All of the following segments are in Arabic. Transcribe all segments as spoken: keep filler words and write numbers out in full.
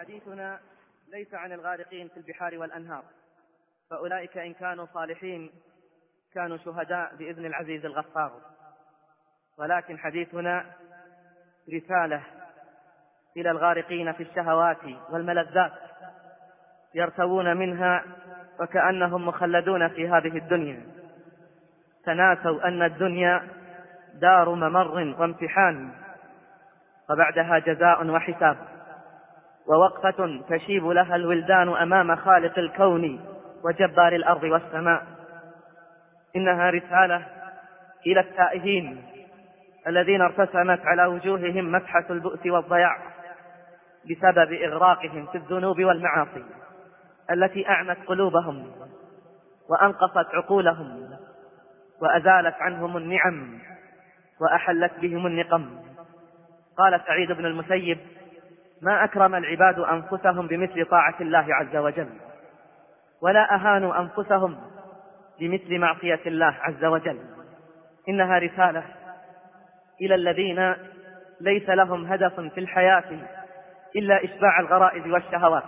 حديثنا ليس عن الغارقين في البحار والأنهار، فأولئك إن كانوا صالحين كانوا شهداء بإذن العزيز الغفار، ولكن حديثنا رسالة إلى الغارقين في الشهوات والملذات يرتوون منها وكأنهم مخلدون في هذه الدنيا، تناسوا أن الدنيا دار ممر وامتحان، وبعدها جزاء وحساب، ووقفة تشيب لها الولدان أمام خالق الكون وجبار الأرض والسماء. إنها رسالة إلى التائهين الذين ارتسمت على وجوههم مسحة البؤس والضياع بسبب إغراقهم في الذنوب والمعاصي التي أعمت قلوبهم وأنقصت عقولهم وأزالت عنهم النعم وأحلت بهم النقم. قال سعيد بن المسيب: ما أكرم العباد أنفسهم بمثل طاعة الله عز وجل، ولا أهانوا أنفسهم بمثل معصية الله عز وجل. إنها رسالة إلى الذين ليس لهم هدف في الحياة إلا إشباع الغرائز والشهوات،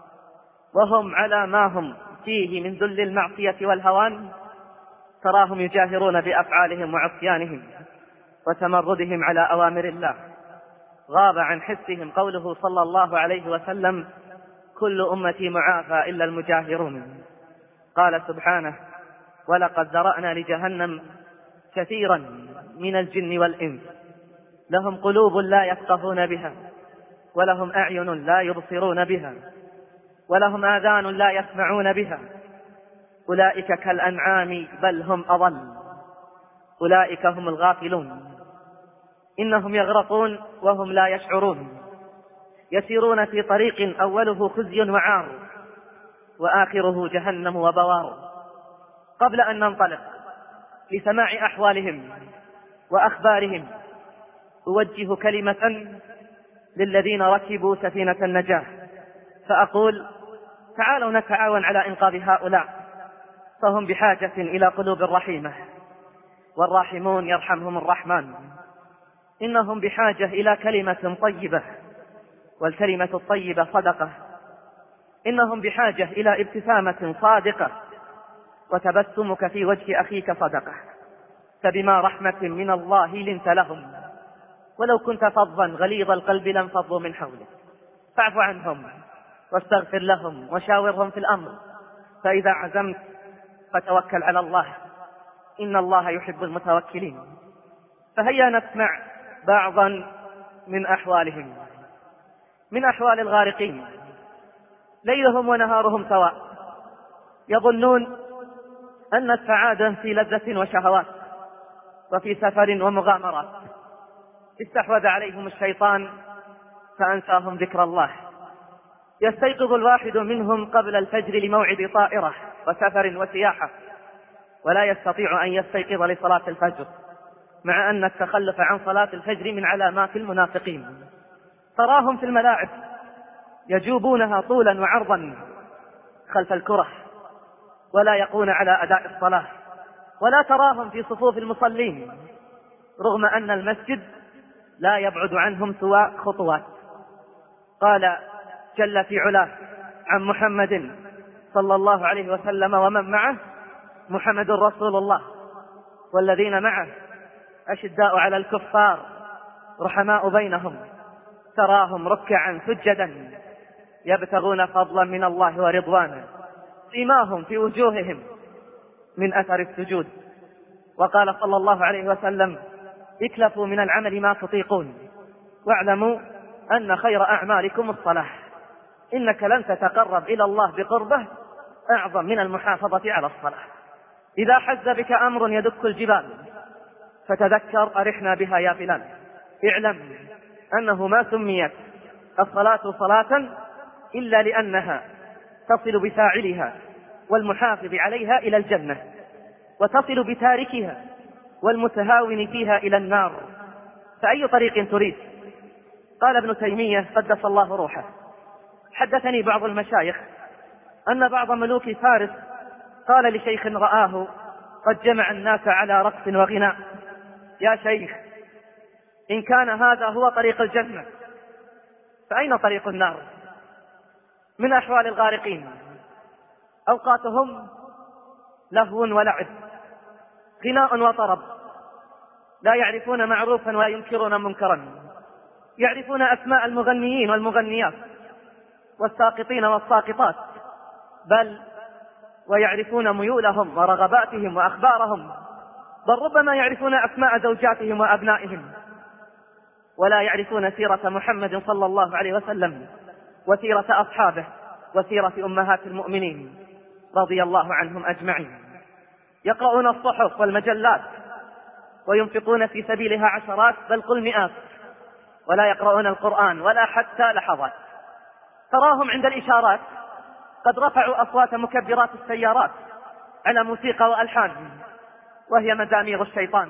وهم على ما هم فيه من ذل المعصية والهوان، تراهم يجاهرون بأفعالهم وعصيانهم وتمردهم على أوامر الله. غاب عن حسهم قوله صلى الله عليه وسلم: كل أمتي معافى إلا المجاهرون. قال سبحانه: ولقد ذرأنا لجهنم كثيرا من الجن والإنس لهم قلوب لا يفقهون بها، ولهم أعين لا يبصرون بها، ولهم آذان لا يسمعون بها، أولئك كالأنعام بل هم أضل، أولئك هم الغافلون. إنهم يغرقون وهم لا يشعرون، يسيرون في طريق أوله خزي وعار وآخره جهنم وبوار. قبل أن ننطلق لسماع أحوالهم وأخبارهم، أوجه كلمة للذين ركبوا سفينة النجاة، فأقول: تعالوا نتعاون على إنقاذ هؤلاء، فهم بحاجة إلى قلوب رحيمة، والراحمون يرحمهم الرحمن. إنهم بحاجة إلى كلمة طيبة، والكلمة الطيبة صدقة. إنهم بحاجة إلى ابتسامة صادقة، وتبسمك في وجه أخيك صدقة. فبما رحمة من الله لنت لهم، ولو كنت فظا غليظ القلب لانفضوا من حولك، فاعف عنهم واستغفر لهم وشاورهم في الأمر، فإذا عزمت فتوكل على الله، إن الله يحب المتوكلين. فهيا نسمع بعضا من أحوالهم. من أحوال الغارقين: ليلهم ونهارهم سواء، يظنون أن السعادة في لذة وشهوات وفي سفر ومغامرات. استحوذ عليهم الشيطان فأنساهم ذكر الله. يستيقظ الواحد منهم قبل الفجر لموعد طائرة وسفر وسياحة، ولا يستطيع أن يستيقظ لصلاة الفجر، مع أن التخلف عن صلاة الفجر من علامات المنافقين. تراهم في الملاعب يجوبونها طولا وعرضا خلف الكرة، ولا يقون على أداء الصلاة، ولا تراهم في صفوف المصلين، رغم أن المسجد لا يبعد عنهم سوى خطوات. قال جل في علاه عن محمد صلى الله عليه وسلم ومن معه: محمد رسول الله والذين معه أشداء على الكفار رحماء بينهم، تراهم ركعا سجدا يبتغون فضلا من الله ورضوانا، سيماهم في وجوههم من أثر السجود. وقال صلى الله عليه وسلم: اكلفوا من العمل ما تطيقون، واعلموا أن خير أعمالكم الصلاة، إنك لن تتقرب إلى الله بقربه أعظم من المحافظة على الصلاة. إذا حز بك أمر يدك الجبال فتذكر أرحنا بها يا بلال، اعلم أنه ما سميت الصلاة صلاة إلا لأنها تصل بفاعلها والمحافظ عليها إلى الجنة، وتصل بتاركها والمتهاون فيها إلى النار. فأي طريق تريد؟ قال ابن تيمية قدس الله روحه: حدثني بعض المشايخ أن بعض ملوك فارس قال لشيخ رآه قد جمع الناس على رقص وغناء: يا شيخ، إن كان هذا هو طريق الجنة فأين طريق النار؟ من أحوال الغارقين أوقاتهم لهو ولعب، غناء وطرب، لا يعرفون معروفا وينكرون منكرا، يعرفون أسماء المغنيين والمغنيات والساقطين والساقطات، بل ويعرفون ميولهم ورغباتهم وأخبارهم، بل ربما يعرفون أسماء زوجاتهم وأبنائهم، ولا يعرفون سيرة محمد صلى الله عليه وسلم وسيرة أصحابه وسيرة أمهات المؤمنين رضي الله عنهم أجمعين. يقرؤون الصحف والمجلات وينفقون في سبيلها عشرات بل قل مئات، ولا يقرؤون القرآن ولا حتى لحظات. تراهم عند الإشارات قد رفعوا أصوات مكبرات السيارات على موسيقى وألحان وهي مزامير الشيطان،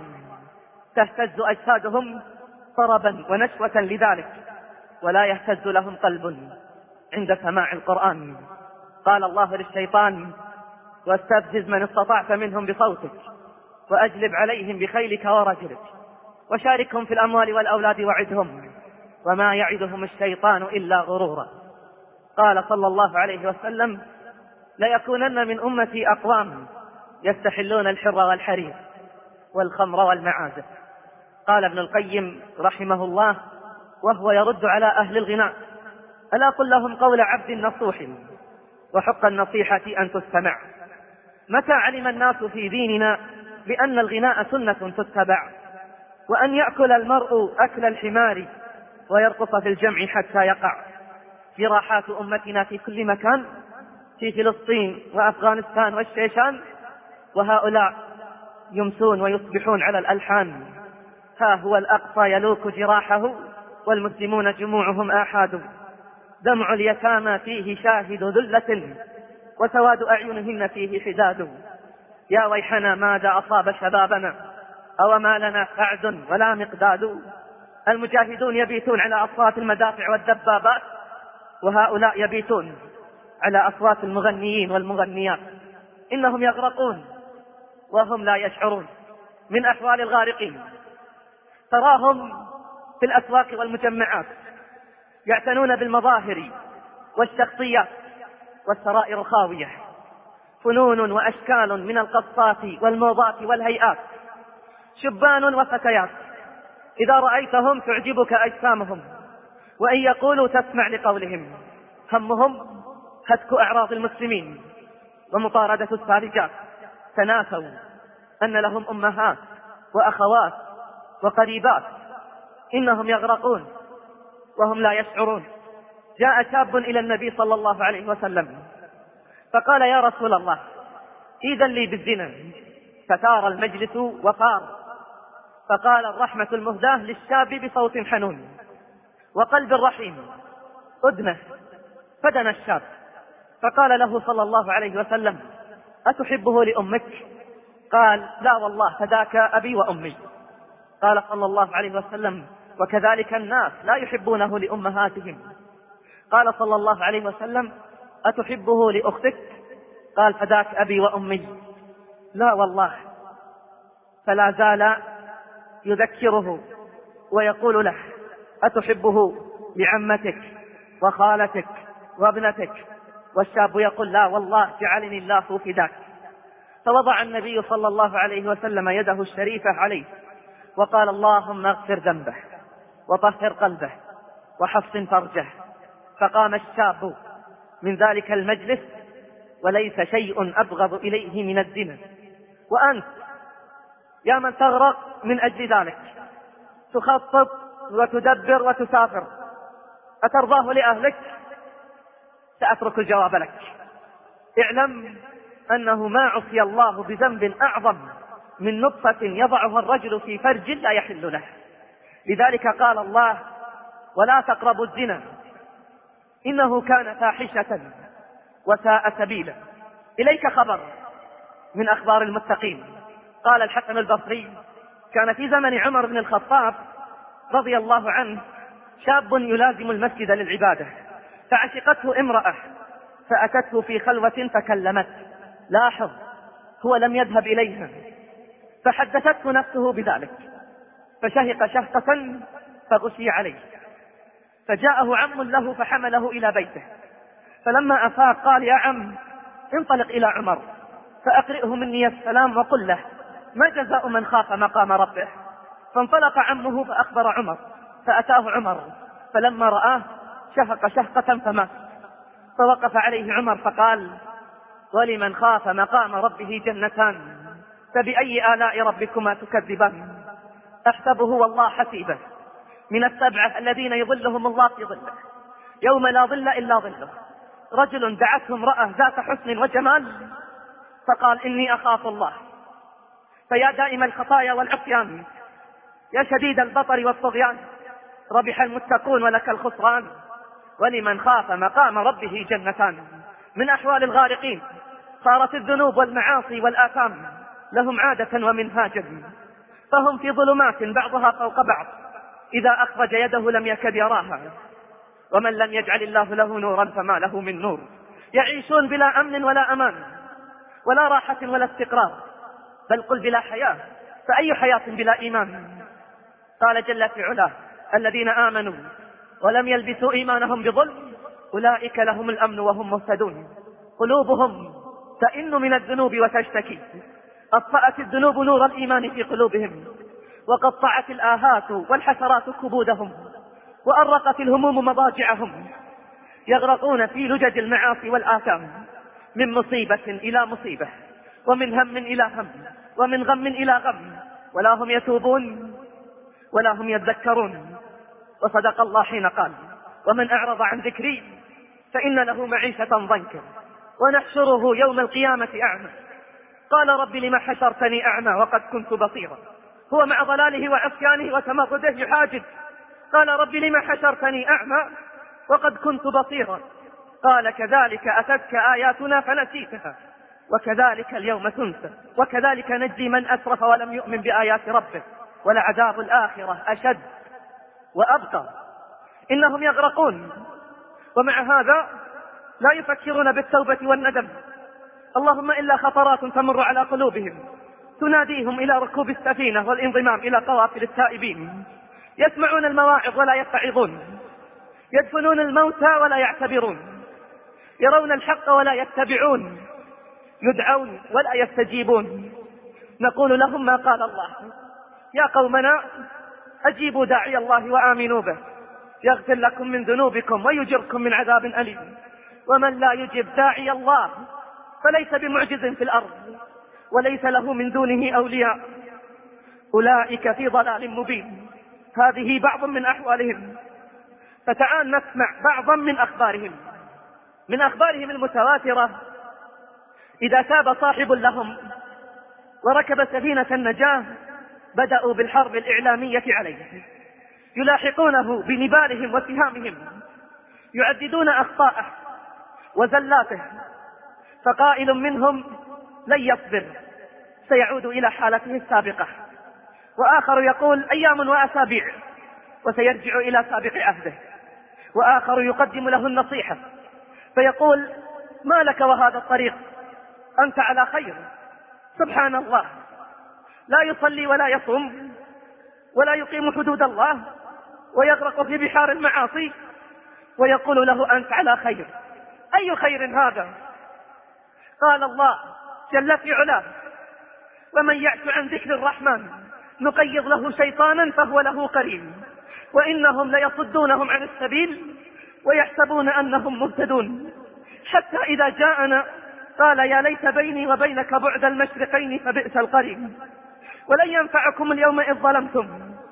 تهتز أجسادهم طربا ونشوة لذلك، ولا يهتز لهم قلب عند سماع القرآن. قال الله للشيطان: واستفزز من استطعت منهم بصوتك وأجلب عليهم بخيلك ورجلك وشاركهم في الأموال والأولاد وعدهم وما يعدهم الشيطان إلا غرورا. قال صلى الله عليه وسلم: ليكونن من أمتي أقوام يستحلون الحر والحرير والخمر والمعازف. قال ابن القيم رحمه الله وهو يرد على أهل الغناء: ألا قل لهم قول عبد نصوح وحق النصيحة أن تستمع. متى علم الناس في ديننا بأن الغناء سنة تتبع، وأن يأكل المرء أكل الحمار ويرقص في الجمع حتى يقع. جراحات أمتنا في كل مكان، في فلسطين وأفغانستان والشيشان، وهؤلاء يمسون ويصبحون على الألحان. ها هو الأقصى يلوك جراحه والمسلمون جموعهم آحاد. دمع اليتامى فيه شاهد ذلة وسواد أعينهن فيه حداد. يا ويحنا ماذا أصاب شبابنا أو ما لنا قعد ولا مقداد. المجاهدون يبيتون على أصوات المدافع والدبابات، وهؤلاء يبيتون على أصوات المغنيين والمغنيات. إنهم يغرقون وهم لا يشعرون. من أحوال الغارقين تراهم في الأسواق والمجمعات يعتنون بالمظاهر والشخصيات والسرائر خاوية، فنون وأشكال من القصات والموضات والهيئات، شبان وفتيات، إذا رأيتهم تعجبك أجسامهم، وإن يقولوا تسمع لقولهم. همهم هتك أعراض المسلمين ومطاردة السارجات. تناسوا أن لهم أمهات وأخوات وقريبات. إنهم يغرقون وهم لا يشعرون. جاء شاب إلى النبي صلى الله عليه وسلم فقال: يا رسول الله، إذن لي بالزنا. فثار المجلس وقار. فقال: الرحمة المهداة للشاب بصوت حنون وقلب رحيم أدنه. فدنا الشاب فقال له صلى الله عليه وسلم: أتحبه لأمك؟ قال: لا والله، فداك أبي وأمي. قال صلى الله عليه وسلم: وكذلك الناس لا يحبونه لأمهاتهم. قال صلى الله عليه وسلم: أتحبه لأختك؟ قال: فداك أبي وأمي. لا والله. فلا زال يذكره ويقول له: أتحبه لعمتك وخالتك وابنتك؟ والشاب يقول: لا والله، جعلني الله فداك. فوضع النبي صلى الله عليه وسلم يده الشريفة عليه وقال: اللهم اغفر ذنبه وطهر قلبه وحصن فرجه. فقام الشاب من ذلك المجلس وليس شيء أبغض إليه من الزنا. وأنت يا من تغرق من أجل ذلك، تخطط وتدبر وتسافر، أترضاه لأهلك؟ سأترك الجواب لك. اعلم أنه ما عصي الله بذنب أعظم من نطفة يضعها الرجل في فرج لا يحل له. لذلك قال الله: ولا تقربوا الزنا إنه كان فاحشة وساء سبيلا. إليك خبر من أخبار المتقين. قال الحسن البصري: كان في زمن عمر بن الخطاب رضي الله عنه شاب يلازم المسجد للعبادة، فعشقته امرأة فأتته في خلوة فكلمت. لاحظ، هو لم يذهب إليها، فحدثته نفسه بذلك، فشهق شهقة فغشي عليه، فجاءه عم له فحمله إلى بيته، فلما أفاق قال: يا عم انطلق إلى عمر فأقرئه مني السلام وقل له: ما جزاء من خاف مقام ربه؟ فانطلق عمه فأخبر عمر، فأتاه عمر فلما رآه شفق شفقة فمات. فوقف عليه عمر فقال: ولمن خاف مقام ربه جنتان، فبأي آلاء ربكما تكذبان؟ أحسبه والله حسيبه من السبعة الذين يظلهم الله في ظله يوم لا ظل إلا ظله، رجل دعته امرأة ذات حسن وجمال فقال: إني أخاف الله. فيا دائم الخطايا والعصيان، يا شديد البطر والطغيان، ربح المتقون ولك الخسران. ولمن خاف مقام ربه جنتان. من أحوال الغارقين صارت الذنوب والمعاصي والآثام لهم عادة ومنهاجا، فهم في ظلمات بعضها فوق بعض، إذا أخرج يده لم يكد يراها، ومن لم يجعل الله له نورا فما له من نور. يعيشون بلا أمن ولا أمان ولا راحة ولا استقرار، بل قل بلا حياة، فأي حياة بلا إيمان؟ قال جل في علاه: الذين آمنوا ولم يلبسوا إيمانهم بظلم أولئك لهم الأمن وهم مهتدون. قلوبهم تئن من الذنوب وتشتكي، أطفأت الذنوب نور الإيمان في قلوبهم، وقطعت الآهات والحسرات كبودهم، وأرقت الهموم مضاجعهم، يغرقون في لجج المعاصي والآثام، من مصيبة إلى مصيبة، ومن هم إلى هم، ومن غم إلى غم، ولا هم يتوبون ولا هم يذكرون. وصدق الله حين قال: ومن أعرض عن ذكري فإن له معيشة ضنكا ونحشره يوم القيامة أعمى. قال: رب لم حشرتني أعمى وقد كنت بصيرا. هو مع ضلاله وعصيانه وتمرده يحاجد: قال: رب لم حشرتني أعمى وقد كنت بصيرا. قال: كذلك أتتك آياتنا فنسيتها وكذلك اليوم تنسى، وكذلك نجزي من أسرف ولم يؤمن بآيات ربه، ولعذاب الآخرة أشد وأبقى. إنهم يغرقون، ومع هذا لا يفكرون بالتوبة والندم، اللهم إلا خطرات تمر على قلوبهم تناديهم إلى ركوب السفينة والانضمام إلى قوافل التائبين. يسمعون المواعظ ولا يتعظون، يدفنون الموتى ولا يعتبرون، يرون الحق ولا يتبعون، يدعون ولا يستجيبون. نقول لهم ما قال الله: يا قومنا أجيبوا داعي الله وآمنوا به يغفر لكم من ذنوبكم ويجركم من عذاب أليم. ومن لا يجب داعي الله فليس بمعجز في الأرض وليس له من دونه أولياء، أولئك في ضلال مبين. هذه بعض من أحوالهم، فتعال نسمع بعضا من أخبارهم. من أخبارهم المتواترة: إذا تاب صاحب لهم وركب سفينة النجاة بدأوا بالحرب الإعلامية عليه، يلاحقونه بنبالهم وسهامهم، يعددون أخطاءه وزلاته، فقائل منهم لن يصبر سيعود إلى حالته السابقة، وآخر يقول أيام وأسابيع وسيرجع إلى سابق عهده، وآخر يقدم له النصيحة فيقول ما لك وهذا الطريق، أنت على خير. سبحان الله، لا يصلي ولا يصوم ولا يقيم حدود الله ويغرق في بحار المعاصي، ويقول له أنت على خير. أي خير هذا؟ قال الله جل في علاه: ومن يعش عن ذكر الرحمن نقيض له شيطانا فهو له قرين وإنهم ليصدونهم عن السبيل ويحسبون أنهم مهتدون، حتى إذا جاءنا قال يا ليت بيني وبينك بعد المشرقين فبئس القرين. ولن ينفعكم اليوم إذ ظلمتم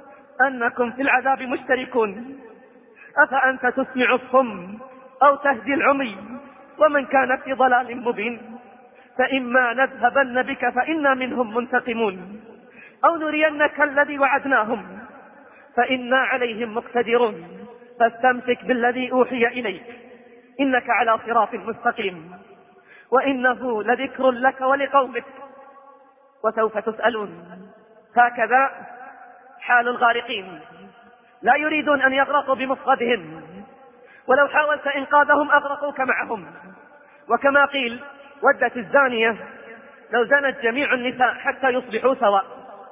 أنكم في العذاب مشتركون، أفأنت تسمع الصم أو تهدي العمي ومن كان في ضلال مبين. فإما نذهبن بك فإنا منهم منتقمون أو نرينك الذي وعدناهم فإنا عليهم مقتدرون فاستمسك بالذي أوحي إليك إنك على صراط مستقيم وإنه لذكر لك ولقومك وسوف تسألون. هكذا حال الغارقين، لا يريدون أن يغرقوا بمفردهم، ولو حاولت إنقاذهم أغرقوك معهم. وكما قيل ودت الزانية لو زنت جميع النساء حتى يصبحوا سواء.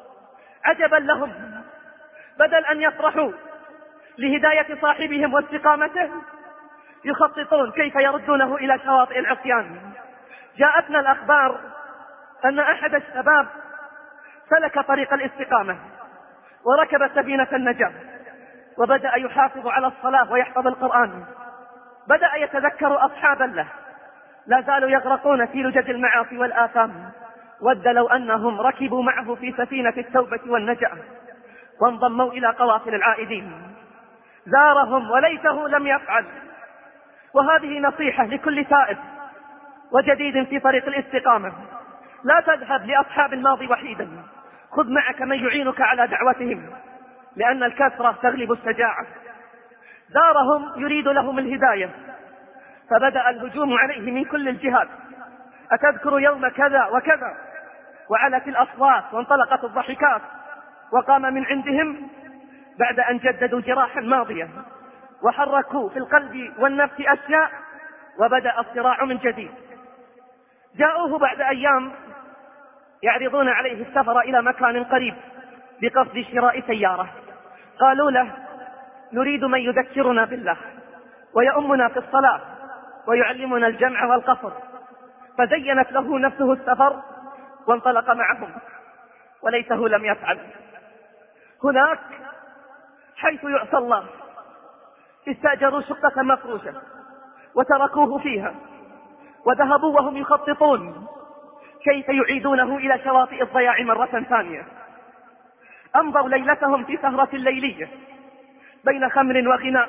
عجبا لهم، بدل أن يفرحوا لهداية صاحبهم واستقامته يخططون كيف يردونه إلى شواطئ العصيان. جاءتنا الأخبار أن أحد الشباب سلك طريق الاستقامة وركب سفينة النجاة وبدأ يحافظ على الصلاة ويحفظ القرآن. بدأ يتذكر أصحابا له لا زالوا يغرقون في لجج المعاصي والآثام. ود لو أنهم ركبوا معه في سفينة التوبة والنجاة وانضموا إلى قوافل العائدين. زارهم وليته لم يفعل. وهذه نصيحة لكل تائب وجديد في طريق الاستقامة: لا تذهب لأصحاب الماضي وحيدا، خذ معك من يعينك على دعوتهم، لأن الكثرة تغلب الشجاعة. زارهم يريد لهم الهداية، فبدأ الهجوم عليه من كل الجهات: أتذكر يوم كذا وكذا؟ وعلت الأصوات وانطلقت الضحكات. وقام من عندهم بعد أن جددوا جراحا ماضية وحركوا في القلب والنفس أشياء، وبدأ الصراع من جديد. جاءوه بعد أيام يعرضون عليه السفر إلى مكان قريب بقصد شراء سيارة. قالوا له: نريد من يذكرنا بالله ويؤمنا في الصلاة ويعلمنا الجمع والقصر. فزينت له نفسه السفر وانطلق معهم، وليته لم يفعل. هناك حيث يعصى الله استأجروا شقة مفروشة وتركوه فيها، وذهبوا وهم يخططون كيف يعيدونه إلى شواطئ الضياع مرة ثانية. أمضوا ليلتهم في سهرة ليلية بين خمر وغناء،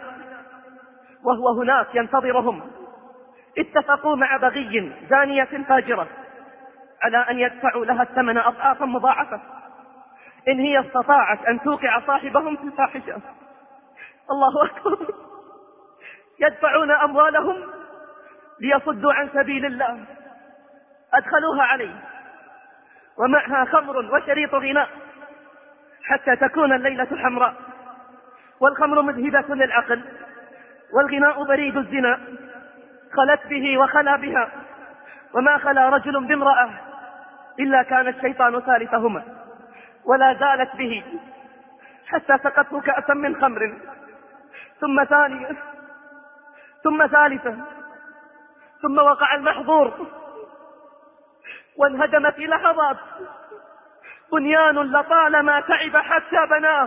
وهو هناك ينتظرهم. اتفقوا مع بغي زانية فاجرة على أن يدفعوا لها الثمن أضعافا مضاعفة إن هي استطاعت أن توقع صاحبهم في الفاحشة. الله أكبر! يدفعون أموالهم ليصدوا عن سبيل الله. أدخلوها عليه ومعها خمر وشريط غناء حتى تكون الليلة حمراء، والخمر مذهبة للعقل، والغناء بريد الزنا. خلت به وخلا بها، وما خلا رجل بامرأة إلا كان الشيطان ثالثهما، ولا زالت به حتى سقته كأسا من خمر، ثم ثانية، ثم ثالثة، ثم وقع المحظور وانهدم في لحظات. بنيان لطالما تعب حتى بناه،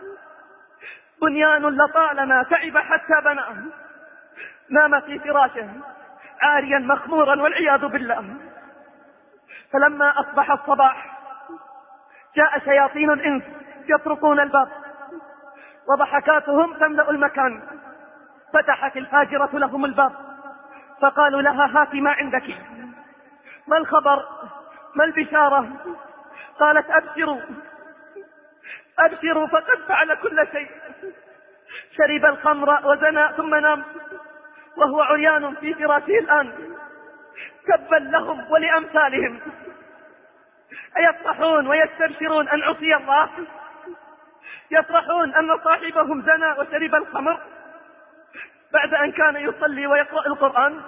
بنيان لطالما تعب حتى بناه. نام في فراشه عاريا مخمورا والعياذ بالله. فلما أصبح الصباح جاء شياطين الإنس يطرقون الباب وضحكاتهم تملأ المكان. فتحت الفاجرة لهم الباب فقالوا لها: هات ما عندك، ما الخبر، ما البشارة؟ قالت: أبشروا أبشروا فقد فعل كل شيء. شرب الخمر وزنى ثم نام وهو عريان في فراشه الآن. تبا لهم ولأمثالهم، أيفرحون ويستبشرون أن عصي الله؟ يفرحون أن صاحبهم زنى وشرب الخمر بعد أن كان يصلي ويقرأ القرآن؟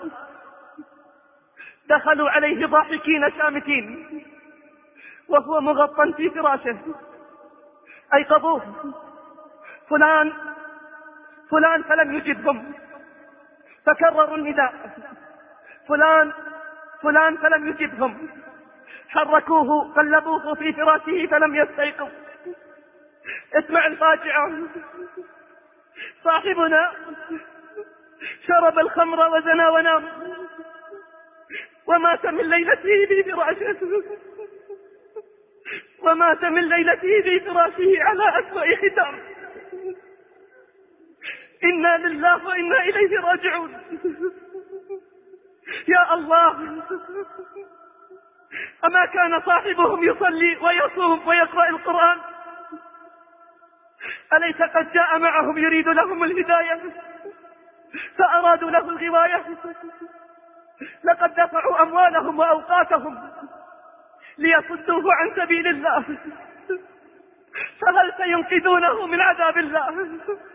دخلوا عليه ضاحكين شامتين وهو مغطى في فراشه. أيقظوه: فلان فلان، فلم يجبهم، فكرروا النداء: فلان فلان، فلم يجبهم. حركوه قلبوه في فراشه فلم يستيقظ. اسمع الفاجعة: صاحبنا شرب الخمر وزنى ونام ومات من ليلته في فراشه، ومات من ليلته في فراشه على أسوأ ختام. إنا لله وإنا إليه راجعون. يا الله، أما كان صاحبهم يصلي ويصوم ويقرأ القرآن؟ أليس قد جاء معهم يريد لهم الهداية فأرادوا له الغواية؟ لقد دفعوا أموالهم وأوقاتهم ليصدوه عن سبيل الله، فهل سينقذونه من عذاب الله؟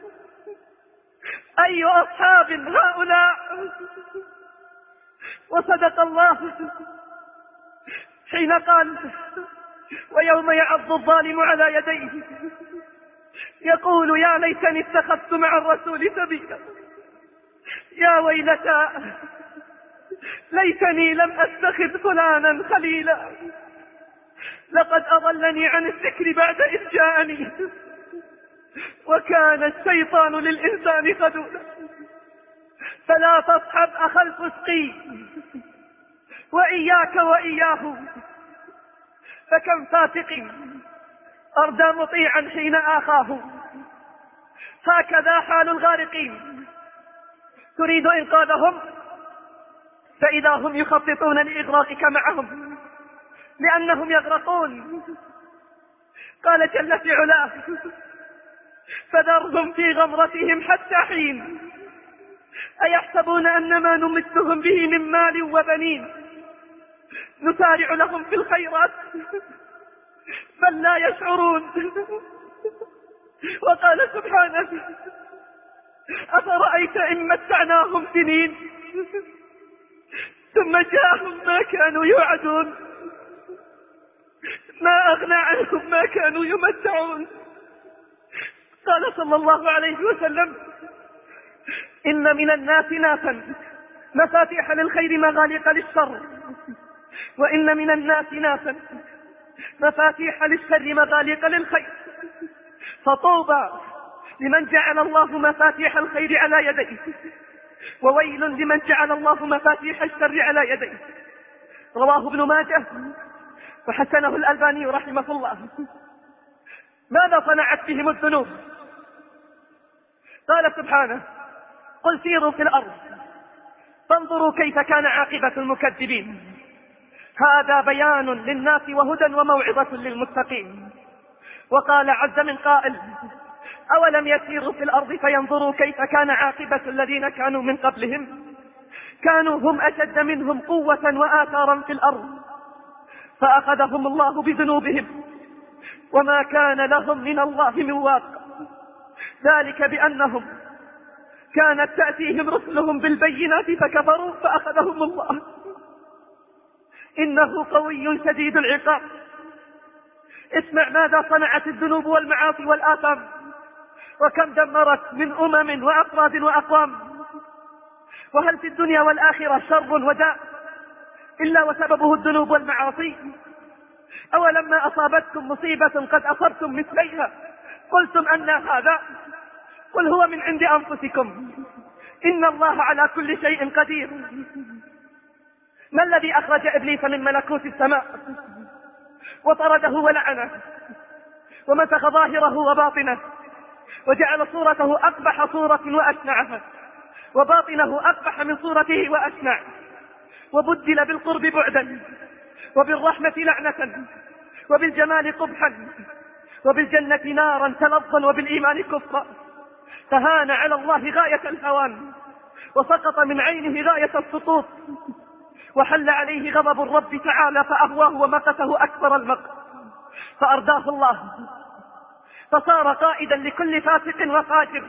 أي أصحاب هؤلاء؟ وصدق الله حين قال: ويوم يعض الظالم على يديه يقول يا ليتني اتخذت مع الرسول سبيلا. يا ويلتى ليتني لم أتخذ فلانا خليلا، لقد أضلني عن الذكر بعد إذ جاءني، وكان الشيطان للإنسان خذولا. فلا تصحب أخا الفسق وإياك وإياه، فكم فاسق أردى مطيعا حين آخاه. هكذا حال الغارقين، تريد إنقاذهم فإذا هم يخططون لإغراقك معهم لأنهم يغرقون. قال جل في علاه: فذرهم في غمرتهم حتى حين، أيحسبون أن ما نمدهم به من مال وبنين نسارع لهم في الخيرات بل لا يشعرون. وقال سبحانه: أفرأيت إن متعناهم سنين ثم جاءهم ما كانوا يوعدون، ما أغنى عنهم ما كانوا يمتعون. قال صلى الله عليه وسلم: إن من الناس ناسا مفاتيح للخير مغاليق للشر، وإن من الناس ناسا مفاتيح للشر مغاليق للخير، فطوبى لمن جعل الله مفاتيح الخير على يديه، وويل لمن جعل الله مفاتيح الشر على يديه. رواه ابن ماجه وحسنه الألباني رحمه الله. ماذا صنعت بهم الذنوب؟ قال سبحانه: قل سيروا في الأرض فانظروا كيف كان عاقبة المكذبين. هذا بيان للناس وهدى وموعظة للمتقين. وقال عز من قائل: أولم يسيروا في الأرض فينظروا كيف كان عاقبة الذين كانوا من قبلهم، كانوا هم أشد منهم قوة وآثارا في الأرض فأخذهم الله بذنوبهم وما كان لهم من الله من واق. ذلك بأنهم كانت تأتيهم رسلهم بالبينات فكفروا فأخذهم الله، إنه قوي شديد العقاب. اسمع ماذا صنعت الذنوب والمعاصي والآثام، وكم دمرت من أمم وأفراد وأقوام. وهل في الدنيا والآخرة شر وداء إلا وسببه الذنوب والمعاصي؟ أولما أصابتكم مصيبة قد أصبتم مثليها قلتم أن هذا؟ قل هو من عند أنفسكم إن الله على كل شيء قدير. ما الذي أخرج إبليس من ملكوت السماء وطرده ولعنه ومسخ ظاهره وباطنه وجعل صورته أقبح صورة وأشنعها وباطنه أقبح من صورته وأشنع، وبدل بالقرب بعدا وبالرحمة لعنة وبالجمال قبحا وبالجنة نارا تلظا وبالإيمان كفرا، فهان على الله غاية الهوان وسقط من عينه غاية السقوط، وحل عليه غضب الرب تعالى فأهواه ومقته أكبر المقت، فأرداه الله فصار قائدا لكل فاسق وفاجر،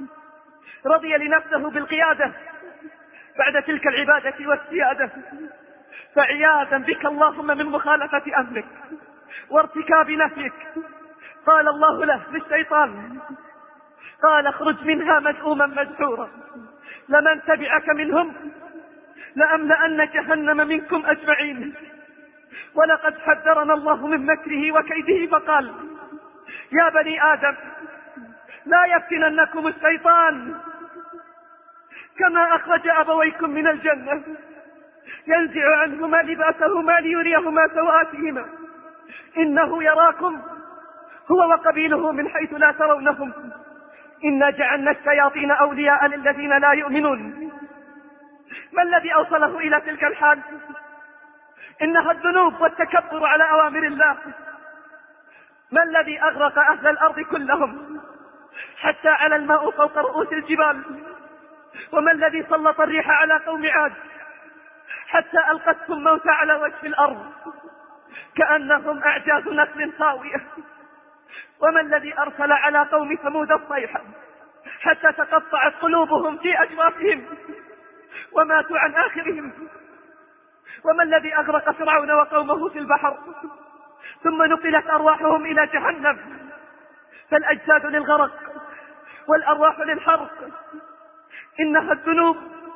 رضي لنفسه بالقيادة بعد تلك العبادة والسيادة. فعياذا بك اللهم من مخالفة أمرك وارتكاب نهيك. قال الله له للشيطان: قال اخرج منها مذءوما مدحورا لمن تبعك منهم لأملأن جهنم منكم أجمعين. ولقد حذرنا الله من مكره وكيده فقال: يا بني آدم لا يفتننكم الشيطان كما أخرج أبويكم من الجنة ينزع عنهما لباسهما ليريهما سوآتهما إنه يراكم هو وقبيله من حيث لا ترونهم إنا جعلنا الشياطين أولياء للذين لا يؤمنون. ما الذي أوصله إلى تلك الحال؟ إنها الذنوب والتكبر على أوامر الله. ما الذي أغرق أهل الأرض كلهم حتى على الماء فوق رؤوس الجبال؟ وما الذي سلط الريح على قوم عاد حتى ألقتهم موتى على وجه الأرض كأنهم أعجاز نخل خاوية؟ وما الذي أرسل على قوم ثمود الصيحة حتى تقطعت قلوبهم في أجوافهم وماتوا عن آخرهم؟ وما الذي أغرق فرعون وقومه في البحر ثم نقلت أرواحهم إلى جهنم؟ فالأجساد للغرق والأرواح للحرق. إنها الذنوب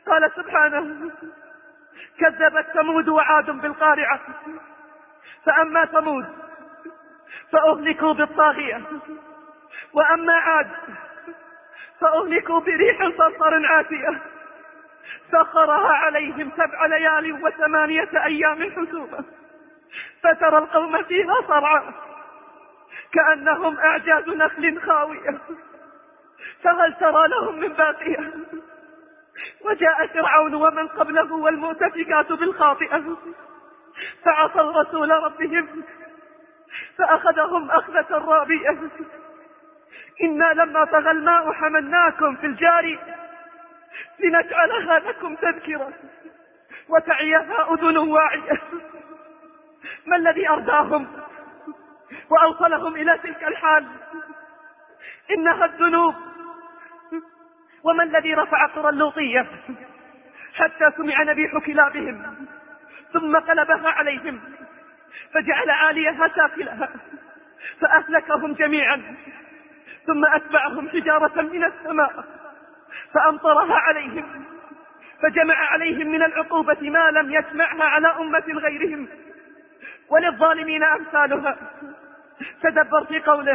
قال سبحانه: كذبت ثمود وعاد بالقارعة، فأما ثمود فأهلكوا بالطاغية، وأما عاد فأهلكوا بريح صرصر عاتية سخرها عليهم سبع ليال وثمانية أيام حسوما، فترى القوم فيها صرعى كأنهم أعجاز نخل خاوية، فهل ترى لهم من باقية. وجاء فرعون ومن قبله والمؤتفكات بالخاطئة فعصوا رسول ربهم فأخذهم أخذة رابية. إنا لما طغى الماء حملناكم في الجاري لنجعلها لكم تذكرة وتعيها أذن واعية. ما الذي أرداهم وأوصلهم إلى تلك الحال؟ إنها الذنوب. وما الذي رفع قرى اللوطية حتى سمع نبيح كلابهم ثم قلبها عليهم فجعل عاليها سافلها فأهلكهم جميعا، ثم أتبعهم حجارة من السماء فأمطرها عليهم فجمع عليهم من العقوبة ما لم يجمعها على أمة غيرهم، وللظالمين أمثالها. تدبر في قوله: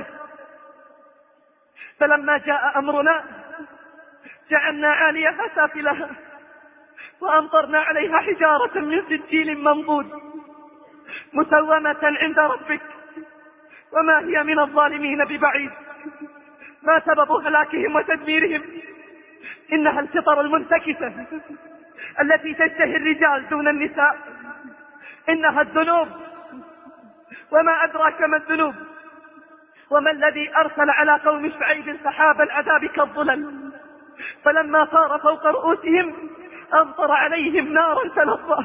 فلما جاء أمرنا جعلنا عاليها سافلها وأمطرنا عليها حجارة من سجيل منضود مسومة عند ربك وما هي من الظالمين ببعيد. ما سبب هلاكهم وتدميرهم؟ إنها الفطر المنتكسة التي تشتهي الرجال دون النساء، إنها الذنوب. وما أدراك ما الذنوب؟ وما الذي أرسل على قوم شعيب سحاب العذاب كالظلل فلما صار فوق رؤوسهم أمطر عليهم نارا تلظى.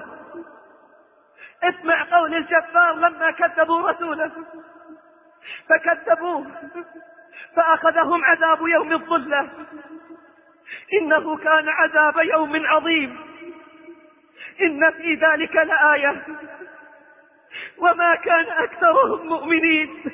اسمع قول الجبار لما كذبوا رسوله فكذبوه فأخذهم عذاب يوم الظلة، إنه كان عذاب يوم عظيم، إن في ذلك لآية وما كان أكثرهم مؤمنين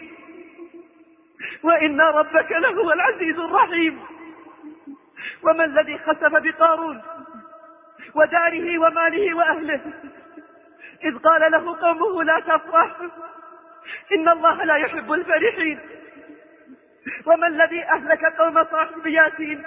وإن ربك لهو العزيز الرحيم. وما الذي خسف بقارون وداره وماله وأهله إذ قال له قومه لا تفرح إن الله لا يحب الفرحين؟ وما الذي أهلك قوم صاحب ياسين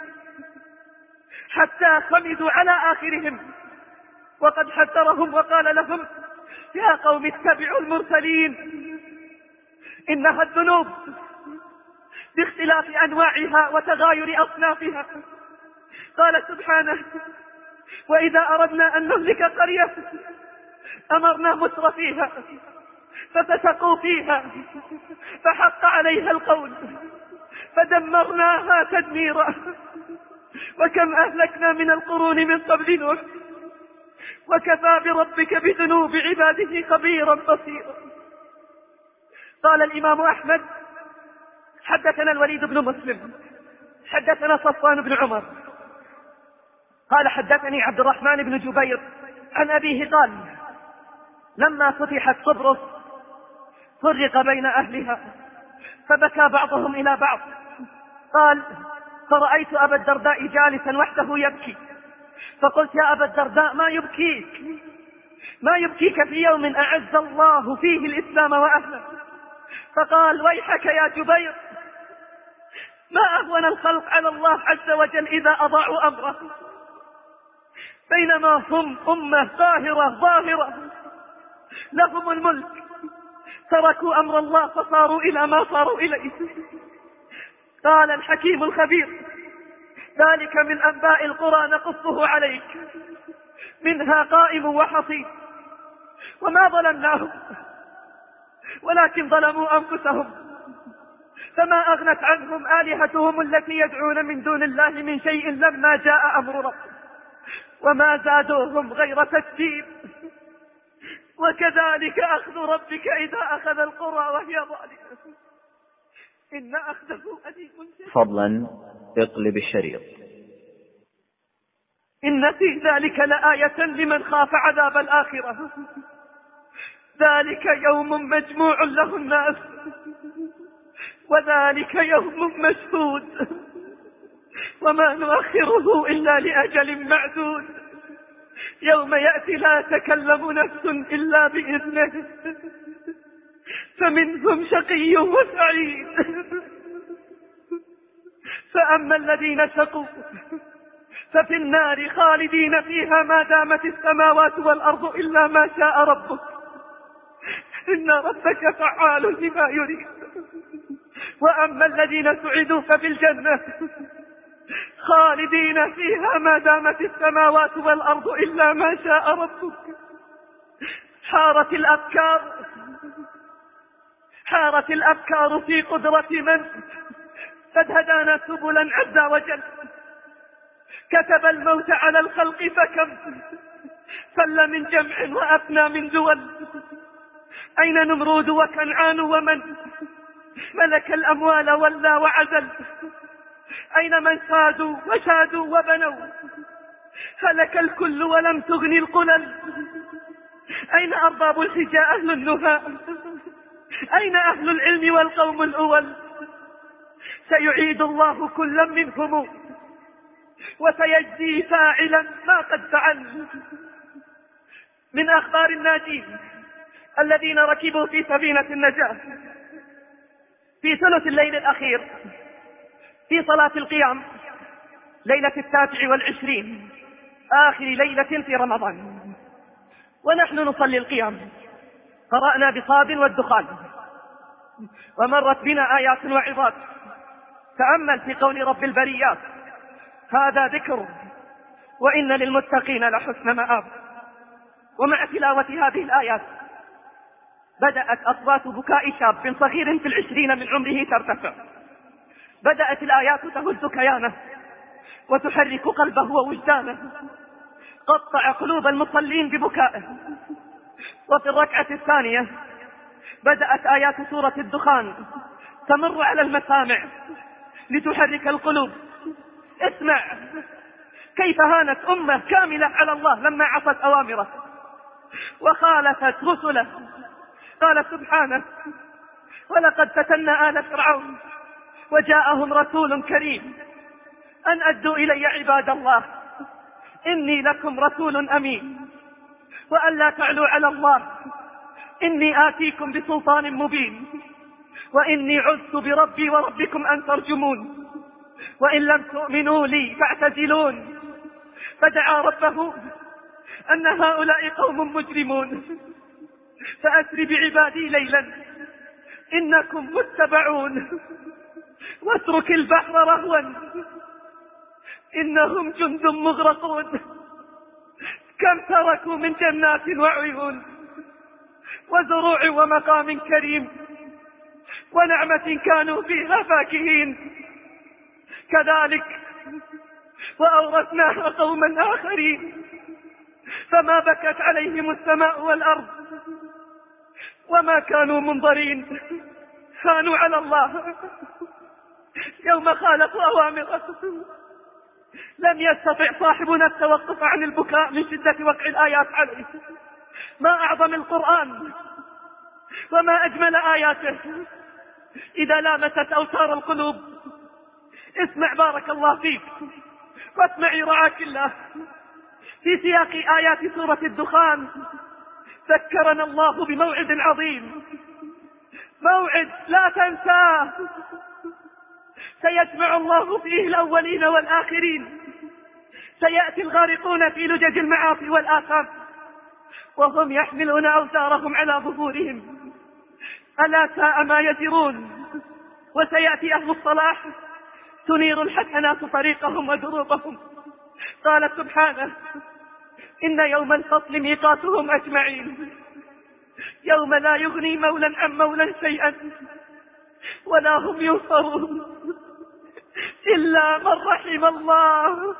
حتى خمدوا على آخرهم وقد حذرهم وقال لهم يا قوم اتبعوا المرسلين؟ إنها الذنوب باختلاف أنواعها وتغاير أصنافها. قال سبحانه: وإذا أردنا أن نهلك قرية أمرنا متر فيها ففسقوا فيها فحق عليها القول فدمرناها تدميرا. وكم أهلكنا من القرون من قبل نوح وكفى بربك بذنوب عباده خبيرا بصيرا. قال الإمام أحمد: حدثنا الوليد بن مسلم حدثنا صفوان بن عمر قال حدثني عبد الرحمن بن جبير عن أبيه قال: لما فتحت قبرص فرق بين أهلها فبكى بعضهم إلى بعض. قال: فرأيت أبا الدرداء جالسا وحده يبكي، فقلت: يا أبا الدرداء ما يبكيك ما يبكيك في يوم أعز الله فيه الإسلام وأهله؟ فقال: ويحك يا جبير، ما أهون الخلق على الله عز وجل إذا أضاعوا أمره، بينما هم أمة طاهرة ظاهرة لهم الملك تركوا أمر الله فصاروا إلى ما صاروا إليه. قال الحكيم الخبير: ذلك من أنباء القرى نقصه عليك منها قائم وحصيد. وما ظلمناهم ولكن ظلموا أنفسهم، فما أغنت عنهم آلهتهم التي يدعون من دون الله من شيء لما جاء أمر رب وما زادوهم غير تتبيب. وكذلك أخذ ربك إذا أخذ القرى وهي ظالمة إن أخذه أليم شديد. فضلا اقلب الشريط. إن في ذلك لآية لمن خاف عذاب الآخرة، ذلك يوم مجموع له الناس وذلك يوم مشهود وما نؤخره إلا لأجل معدود. يوم يأتي لا تكلم نفس إلا بإذنه فمنهم شقي وسعيد. فأما الذين شقوا ففي النار خالدين فيها ما دامت السماوات والأرض إلا ما شاء ربك إن ربك فعال لما يريد. وأما الذين سعدوا ففي الجنة خالدين فيها ما دامت السماوات والأرض إلا ما شاء ربك. حارت الأفكار حارت الأفكار في قدرة من قد هدانا سبلا عز وجل كتب الموت على الخلق فكم فل من جمع وأفنى من دول. أين نمرود وكنعان ومن ملك الأموال ولا وعزل؟ أين من سادوا وشادوا وبنوا هلك الكل ولم تغني القلل؟ أين أرباب الحجاء أهل النهى؟ أين أهل العلم والقوم الأول؟ سيعيد الله كلا منهم وسيجزي فاعلا ما قد فعل. من أخبار الناجين الذين ركبوا في سفينة النجاة في ثلث الليل الأخير في صلاة القيام ليلة التاسع والعشرين آخر ليلة في رمضان، ونحن نصلي القيام قرأنا بصاد والدخان ومرت بنا آيات وعظات. تأمل في قول رب البريات هذا ذكر وإن للمتقين لحسن مآب. ومع تلاوة هذه الآيات بدأت أصوات بكاء شاب صغير في العشرين من عمره ترتفع. بدأت الآيات تهز كيانه وتحرك قلبه ووجدانه، قطع قلوب المصلين ببكائه. وفي الركعة الثانية بدأت آيات سورة الدخان تمر على المسامع لتحرك القلوب. اسمع كيف هانت أمة كاملة على الله لما عصت أوامره وخالفت رسله. قال سبحانه ولقد فتنا آل فرعون وجاءهم رسول كريم أن أدوا إلي عباد الله إني لكم رسول أمين وأن لا تعلوا على الله إني آتيكم بسلطان مبين وإني عذت بربي وربكم أن ترجمون وإن لم تؤمنوا لي فاعتزلون. فدعا ربه أن هؤلاء قوم مجرمون فأسر بعبادي ليلا إنكم متبعون واترك البحر رهوا إنهم جند مغرقون. كم تركوا من جنات وعيون وزروع ومقام كريم ونعمة كانوا فيها فاكهين. كذلك وأورثناها قوما آخرين فما بكت عليهم السماء والأرض وما كانوا منظرين. خانوا على الله يوم خالفوا أوامره. لم يستطع صاحبنا التوقف عن البكاء من شدة وقع الآيات عليه. ما أعظم القرآن وما أجمل آياته إذا لامست أوتار القلوب. اسمع بارك الله فيك واسمعي رعاك الله. في سياق آيات سورة الدخان ذكرنا الله بموعد عظيم، موعد لا تنساه سيجمع الله فيه الأولين والآخرين. سيأتي الغارقون في لجج المعاصي والآثام وهم يحملون أوزارهم على ظهورهم ألا ساء ما يزرون. وسيأتي أهل الصلاح تنير الحسنات طريقهم ودروبهم. قال سبحانه إن يوم الفصل ميقاتهم أجمعين يوم لا يغني مولا عن مولا شيئا ولا هم ينصرون إلا من رحم الله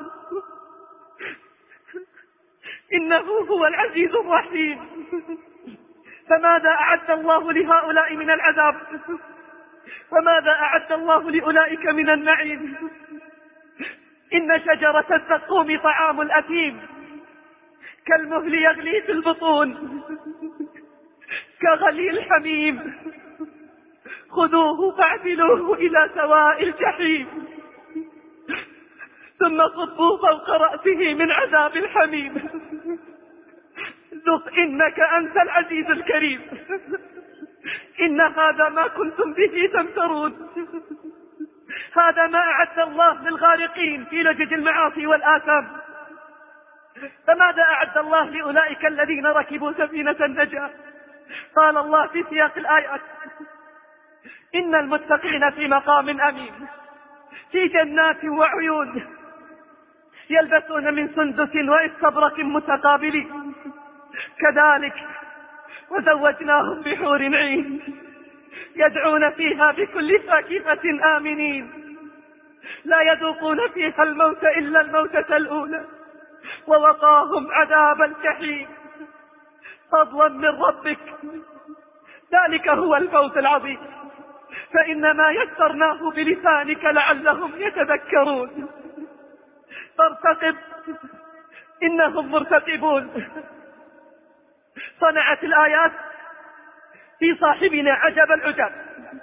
إنه هو العزيز الرحيم. فماذا أعد الله لهؤلاء من العذاب وماذا أعد الله لأولئك من النعيم؟ إن شجرة الزقوم طعام الأثيم كالمهل يغلي في البطون كغلي الحميم خذوه فاعدلوه إلى سواء الجحيم ثم صبوا فوق رأسه من عذاب الحميم. ذق إنك أنت العزيز الكريم. إن هذا ما كنتم به تمترون. هذا ما أعد الله للغارقين في لجج المعاصي والآثام. فماذا أعد الله لأولئك الذين ركبوا سفينة النجاة؟ قال الله في سياق الآيات: إن المتقين في مقام أمين في جنات وعيون يلبسون من سندس واستبرق متقابلين كذلك وزوجناهم بحور عين يدعون فيها بكل فاكهة آمنين لا يذوقون فيها الموت إلا الموتة الأولى ووقاهم عذاب الجحيم فضلا من ربك. ذلك هو الفوز العظيم. فإنما يسرناه بلسانك لعلهم يتذكرون. فارتقب إنهم مرتقبون. صنعت الآيات في صاحبنا عجب العجب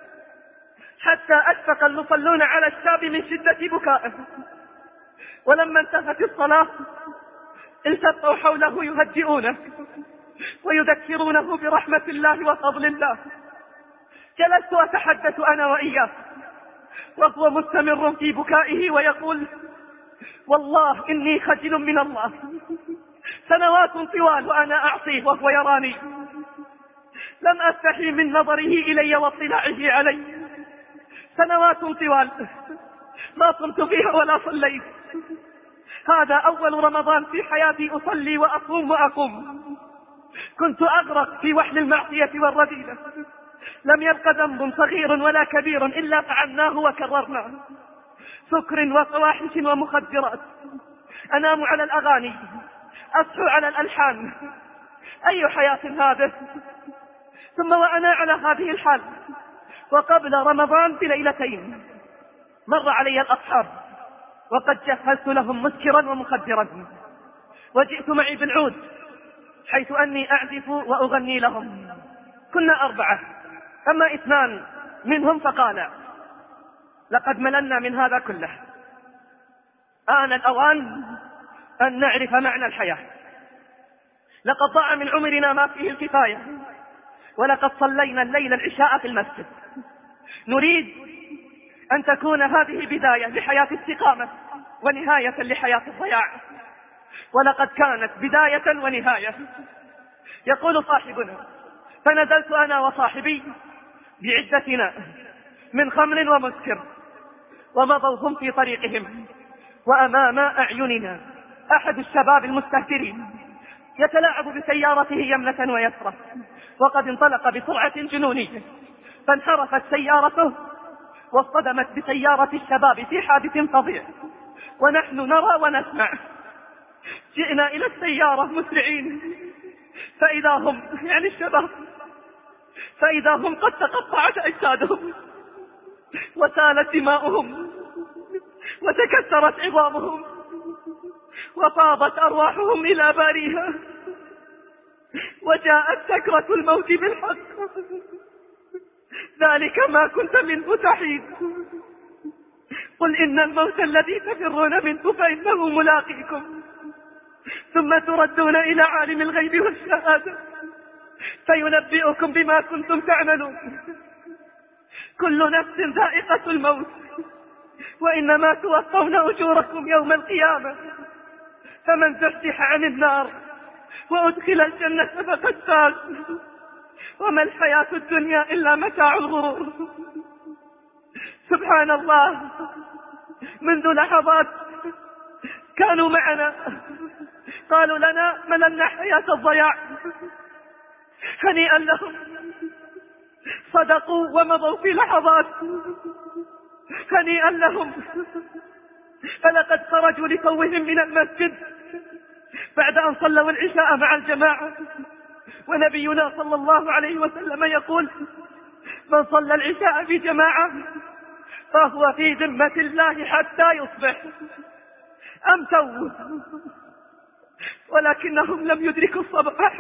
حتى أشفق المصلون على الشاب من شدة بكائه، ولما انتهت الصلاة التفوا حوله يهدئونه ويذكرونه برحمة الله وفضل الله. جلست أتحدث أنا وإياه وهو مستمر في بكائه ويقول: والله إني خجل من الله، سنوات طوال وأنا أعصيه وهو يراني، لم أستحي من نظره إلي واطلاعه علي، سنوات طوال ما صمت فيها ولا صليت. هذا أول رمضان في حياتي أصلي وأصوم وأقوم. كنت أغرق في وحل المعصية والرذيلة، لم يبق ذنب صغير ولا كبير إلا فعلناه وكررناه، سكر وفواحش ومخدرات، أنام على الأغاني، أصحو على الألحان. أي حياة هذه؟ ثم وأنا على هذه الحال وقبل رمضان بليلتين مر علي الأصحاب وقد جهزت لهم مسكرا ومخدرا، وجئت معي بالعود حيث أني أعزف وأغني لهم. كنا أربعة، أما اثنان منهم فقالا: لقد مللنا من هذا كله، آن الأوان أن نعرف معنى الحياة. لقد ضاع من عمرنا ما فيه الكفاية، ولقد صلينا الليل العشاء في المسجد. نريد أن تكون هذه بداية لحياة استقامة ونهاية لحياة الضياع، ولقد كانت بداية ونهاية. يقول صاحبنا: فنزلت أنا وصاحبي بعدتنا من خمر ومسكر، ومضوا هم في طريقهم، وأمام أعيننا أحد الشباب المستهترين يتلاعب بسيارته يمنة ويسرة، وقد انطلق بسرعة جنونية، فانحرفت سيارته واصطدمت بسيارة الشباب في حادث فظيع، ونحن نرى ونسمع. جئنا إلى السيارة مسرعين، فإذا هم يعني الشباب فإذا هم قد تقطعت أجسادهم وسالت دماؤهم وتكسرت عظامهم وفاضت أرواحهم إلى باريها، وجاءت سكرة الموت بالحق. ذلك ما كنت منه تحيد. قل إن الموت الذي تفرون منه فإنه ملاقيكم، ثم تردون إلى عالم الغيب والشهادة فينبئكم بما كنتم تعملون. كل نفس ذائقة الموت، وإنما توفون أجوركم يوم القيامة. فمن زحزح عن النار وأدخل الجنة فقد فاز، وما الحياة الدنيا إلا متاع الغرور. سبحان الله، منذ لحظات كانوا معنا قالوا لنا: مللنا حياة الضياع. هنيئا لهم، صدقوا ومضوا في لحظات. هنيئا لهم، فلقد خرجوا لتوهم من المسجد بعد أن صلوا العشاء مع الجماعة، ونبينا صلى الله عليه وسلم يقول: من صلى العشاء في جماعة فهو في ذمة الله حتى يصبح. أمسوا ولكنهم لم يدركوا الصباح.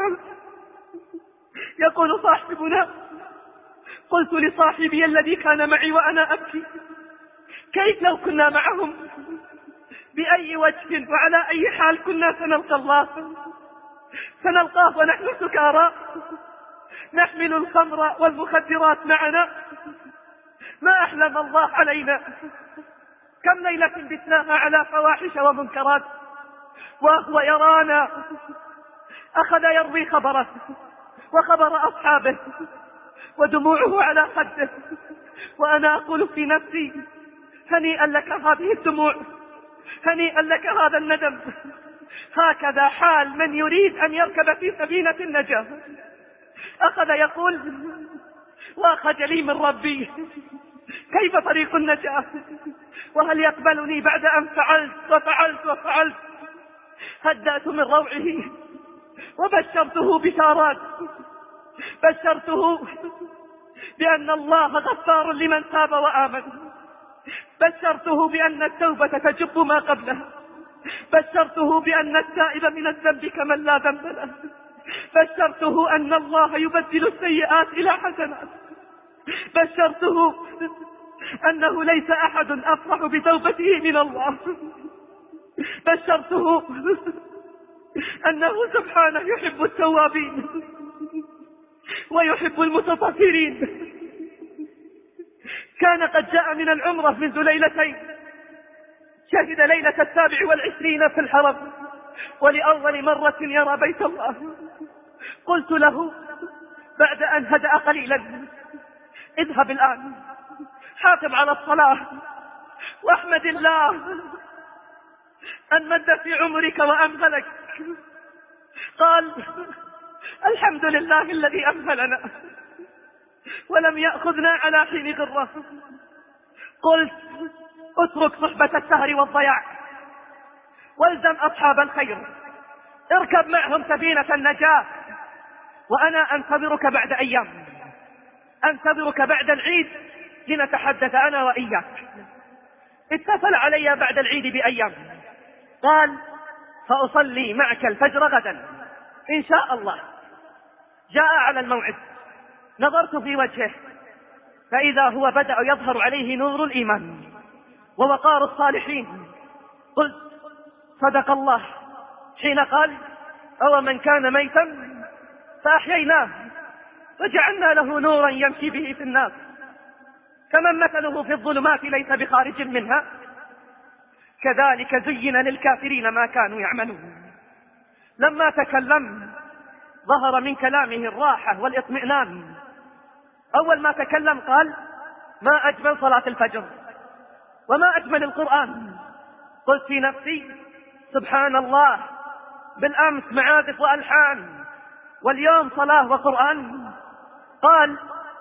يقول صاحبنا: قلت لصاحبي الذي كان معي وأنا أبكي: كيف لو كنا معهم؟ بأي وجه وعلى أي حال كنا سنلقى الله؟ سنلقاه ونحن سكارى نحمل الخمر والمخدرات معنا. ما أحلم الله علينا. كم ليلة بتناها على فواحش ومنكرات وهو يرانا. أخذ يروي خبره وخبر أصحابه ودموعه على خده، وأنا أقول في نفسي هنيئا لك هذه الدموع، هنيئا لك هذا الندم. هكذا حال من يريد أن يركب في سفينة النجاة. أخذ يقول وخجلي من ربي، كيف طريق النجاة؟ وهل يقبلني بعد أن فعلت وفعلت وفعلت؟ هدأت من روعه وبشرته بشارات، بشرته بأن الله غفار لمن تاب وآمن، بشرته بأن التوبة تجب ما قبله، بشرته بأن التائب من الذنب كمن لا ذنب له، بشرته أن الله يبدل السيئات إلى حسنات، بشرته أنه ليس أحد أفرح بتوبته من الله، بشرته أنه سبحانه يحب التوابين ويحب المتطهرين. كان قد جاء من العمرة منذ ليلتين، شهد ليلة السابع والعشرين في الحرم، ولأول مرة يرى بيت الله. قلت له بعد أن هدأ قليلا اذهب الآن حافظ على الصلاة واحمد الله أن مد في عمرك وأمهلك. قال الحمد لله الذي أمهلنا ولم يأخذنا على حين غره. قلت اترك صحبة السهر والضياع والزم أصحاب الخير، اركب معهم سفينة النجاة، وأنا أنتظرك بعد أيام، أنتظرك بعد العيد لنتحدث أنا وإياك. اتصل علي بعد العيد بأيام قال فأصلي معك الفجر غدا إن شاء الله. جاء على الموعد، نظرت في وجهه فإذا هو بدأ يظهر عليه نور الإيمان ووقار الصالحين. قلت صدق الله حين قال أو من كان ميتا فأحييناه وجعلنا له نورا يمشي به في الناس كمن مثله في الظلمات ليس بخارج منها كذلك زين للكافرين ما كانوا يعملون. لما تكلم ظهر من كلامه الراحة والإطمئنان. أول ما تكلم قال ما أجمل صلاة الفجر وما أجمل القرآن. قلت في نفسي سبحان الله، بالأمس معازف وألحان واليوم صلاة وقرآن. قال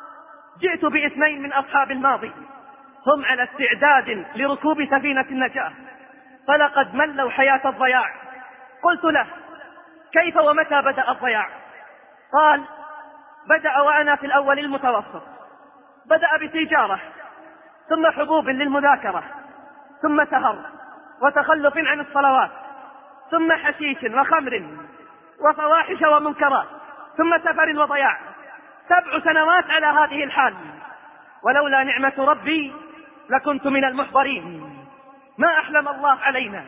جئت باثنين من أصحاب الماضي هم على استعداد لركوب سفينة النجاة فلقد ملوا حياة الضياع. قلت له كيف ومتى بدأ الضياع؟ قال بدأ وأنا في الأول المتوسط، بدأ بتجارة ثم حبوب للمذاكرة ثم سهر وتخلف عن الصلوات ثم حشيش وخمر وفواحش ومنكرات ثم سفر وضياع. سبع سنوات على هذه الحال، ولولا نعمة ربي لكنت من المحضرين. ما أحلم الله علينا.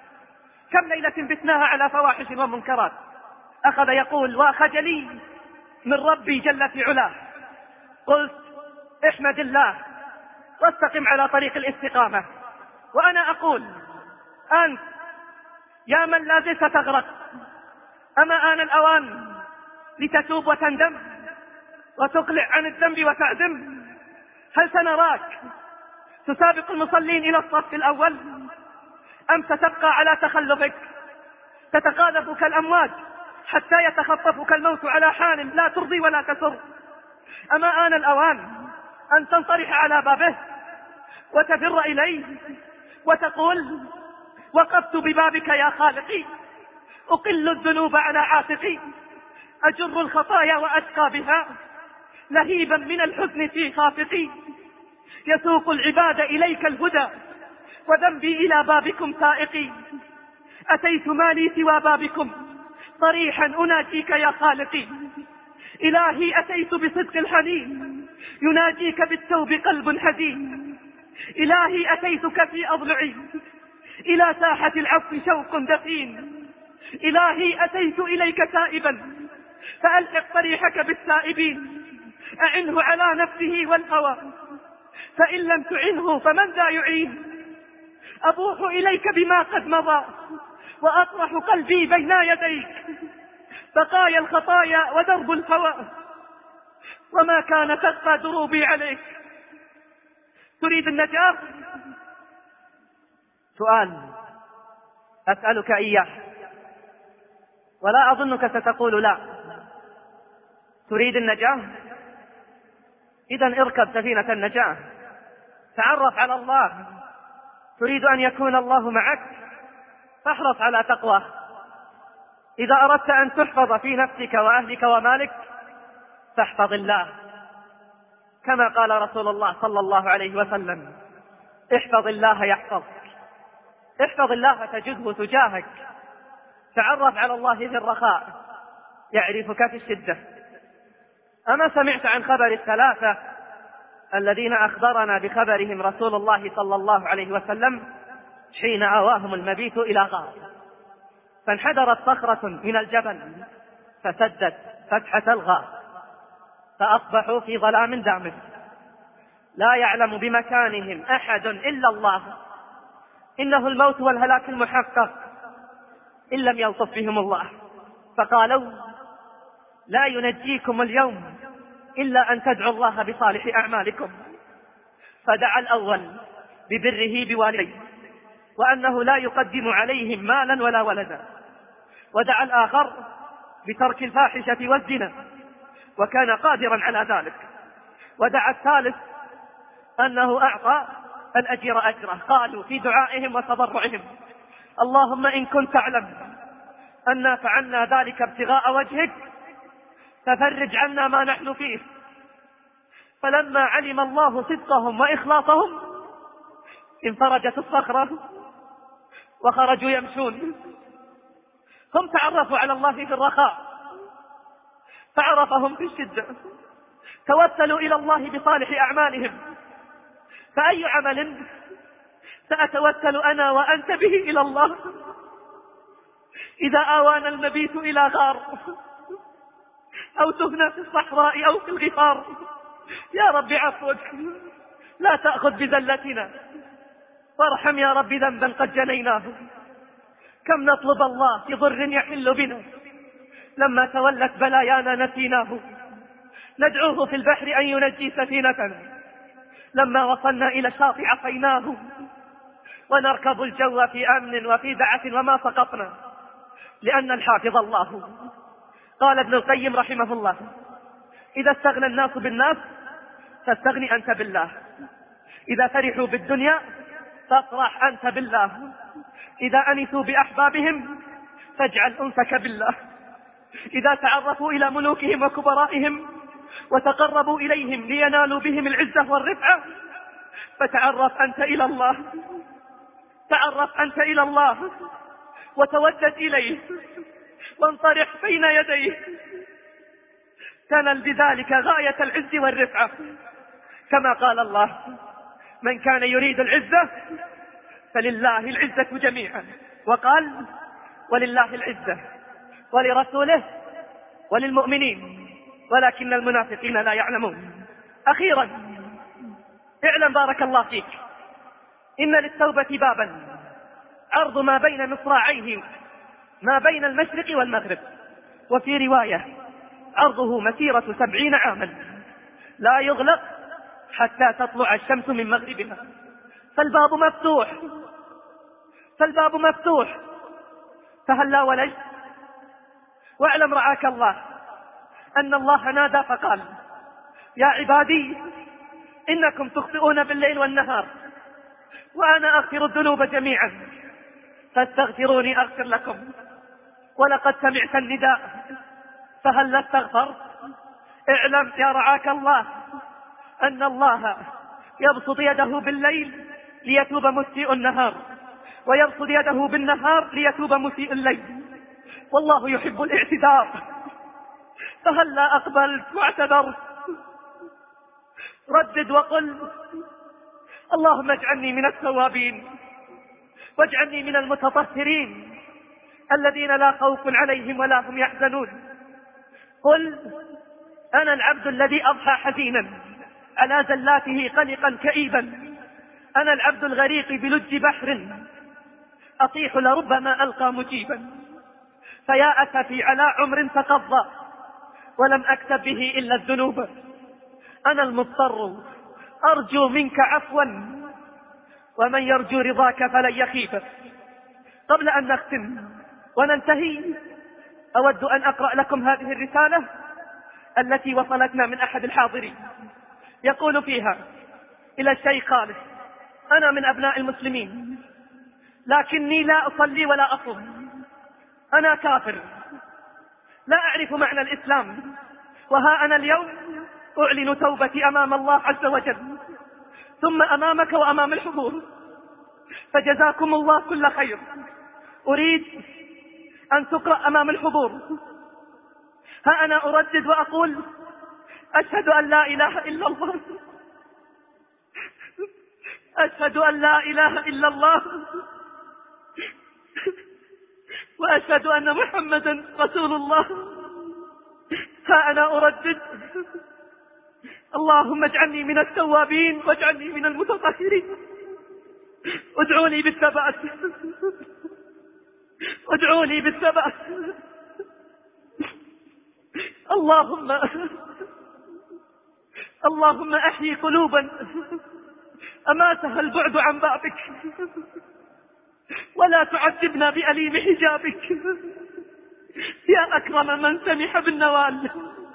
كم ليلة بتناها على فواحش ومنكرات. أخذ يقول وخجلي من ربي جل في علاه. قلت احمد الله واستقم على طريق الاستقامة. وأنا أقول أنت يا من لا زلت تغرق، أما آن الأوان لتتوب وتندم وتقلع عن الذنب وتعزم؟ هل سنراك تسابق المصلين إلى الصف الأول أم ستبقى على تخلفك تتقاذف كالأمواج حتى يتخطفك الموت على حال لا ترضي ولا تسر؟ أما آن الأوان أن تنطرح على بابه وتفر إليه وتقول وقفت ببابك يا خالقي أقل الذنوب على عاتقي أجر الخطايا وأشقى بها لهيبا من الحزن في خافقي يسوق العباد إليك الهدى وذنبي إلى بابكم سائقي أتيت مالي سوى بابكم صريحا أناجيك يا خالقي إلهي أتيت بصدق الحنين يناجيك بالتوب قلب حزين إلهي أتيتك في أضلعي إلى ساحة العفو شوق دفين إلهي أتيت إليك تائبا فألحق طريحك بالتائبين، أعنه على نفسه والهوى، فإن لم تعنه فمن ذا يعين؟ أبوح إليك بما قد مضى وأطرح قلبي بين يديك، بقايا الخطايا ودرب الهوى وما كان تخفى دروبي عليك. تريد النجاة؟ سؤال أسألك إياه ولا أظنك ستقول لا. تريد النجاة؟ إذن اركب سفينة النجاة، تعرف على الله. تريد أن يكون الله معك؟ فاحرص على تقواه. إذا أردت أن تحفظ في نفسك وأهلك ومالك فاحفظ الله، كما قال رسول الله صلى الله عليه وسلم: احفظ الله يحفظك. احفظ الله تجده تجاهك. تعرف على الله في الرخاء يعرفك في الشدة. أما سمعت عن خبر الثلاثة الذين أخبرنا بخبرهم رسول الله صلى الله عليه وسلم حين آواهم المبيت إلى غار، فانحدرت صخرة من الجبل فسدت فتحة الغار، فأصبحوا في ظلام دامس لا يعلم بمكانهم أحد إلا الله. إنه الموت والهلاك المحقق إن لم يلطف بهم الله. فقالوا: لا ينجيكم اليوم إلا أن تدعوا الله بصالح أعمالكم. فدعا الأول ببره بوالديه وأنه لا يقدم عليهم مالا ولا ولدا، ودعا الآخر بترك الفاحشة والزنا وكان قادرا على ذلك، ودعا الثالث أنه أعطى الأجر أجره. قالوا في دعائهم وتضرعهم: اللهم إن كنت تعلم أن فعلنا ذلك ابتغاء وجهك ففرج عنا ما نحن فيه. فلما علم الله صدقهم وإخلاصهم انفرجت الصخرة وخرجوا يمشون. هم تعرفوا على الله في الرخاء فعرفهم في الشدة، توسلوا إلى الله بصالح أعمالهم. فأي عمل سأتوسل أنا وأنت به إلى الله إذا آوانا المبيت إلى غار أو تهنا في الصحراء أو في الغفار؟ يا رب عفوك، لا تأخذ بذلتنا، وارحم يا رب ذنبا قد جنيناه. كم نطلب الله في ضر يحل بنا، لما تولت بلايانا نسيناه. ندعوه في البحر أن ينجي سفينتنا، لما وصلنا إلى الشاطئ عصيناه. ونركب الجو في أمن وفي دعة وما سقطنا، لأن الحافظ الله. قال ابن القيم رحمه الله: إذا استغنى الناس بالناس فاستغني أنت بالله، إذا فرحوا بالدنيا فافرح أنت بالله، إذا أنسوا بأحبابهم فاجعل أنسك بالله، إذا تعرفوا إلى ملوكهم وكبرائهم وتقربوا إليهم لينالوا بهم العزة والرفعة فتعرف أنت إلى الله. تعرف أنت إلى الله وتودد إليه وانطرح بين يديه، تنل بذلك غاية العز والرفعة، كما قال الله: من كان يريد العزة فلله العزة جميعا. وقال: ولله العزة ولرسوله وللمؤمنين ولكن المنافقين لا يعلمون. أخيرا اعلم بارك الله فيك إن للتوبة بابا عرض ما بين مصراعيه ما بين المشرق والمغرب، وفي رواية عرضه مسيرة سبعين عاما لا يغلق حتى تطلع الشمس من مغربها. فالباب مفتوح فالباب مفتوح فهلا ولجت. واعلم رعاك الله أن الله نادى فقال: يا عبادي إنكم تخطئون بالليل والنهار وأنا أغفر الذنوب جميعا فاستغفروني أغفر لكم. ولقد سمعت النداء فهل استغفرت؟ اعلم يا رعاك الله أن الله يبسط يده بالليل ليتوب مسيء النهار، ويبسط يده بالنهار ليتوب مسيء الليل، والله يحب الاعتذار. فهل لا أقبلت واعتذرت؟ ردد وقل: اللهم اجعلني من التوابين واجعلني من المتطهرين الذين لا خوف عليهم ولا هم يحزنون. قل أنا العبد الذي أضحى حزينا على زلاته قلقا كئيبا، أنا العبد الغريق بلج بحر أطيح لربما ألقى مجيبا، فيا أسفي على عمر تقضى ولم أكتب به إلا الذنوب، أنا المضطر أرجو منك عفوا ومن يرجو رضاك فلن يخيب. قبل أن نختم وننتهي أود أن أقرأ لكم هذه الرسالة التي وصلتنا من أحد الحاضرين، يقول فيها: إلى الشيخ خالد، أنا من أبناء المسلمين لكني لا أصلي ولا أصوم، أنا كافر لا أعرف معنى الإسلام، وها أنا اليوم أعلن توبتي أمام الله عز وجل ثم أمامك وأمام الحضور، فجزاكم الله كل خير. أريد أن تقرأ أمام الحضور. ها أنا أردد وأقول: أشهد أن لا إله إلا الله، أشهد أن لا إله إلا الله، وأشهد أن محمدا رسول الله. ها أنا أردد: اللهم اجعلني من التوابين واجعلني من المتطهرين، ادعوا لي بالثبات، ادعوا لي بالثبات. اللهم اللهم أحيي قلوبا أماتها البعد عن بابك، ولا تعذبنا بأليم حجابك يا أكرم من سمح بالنوال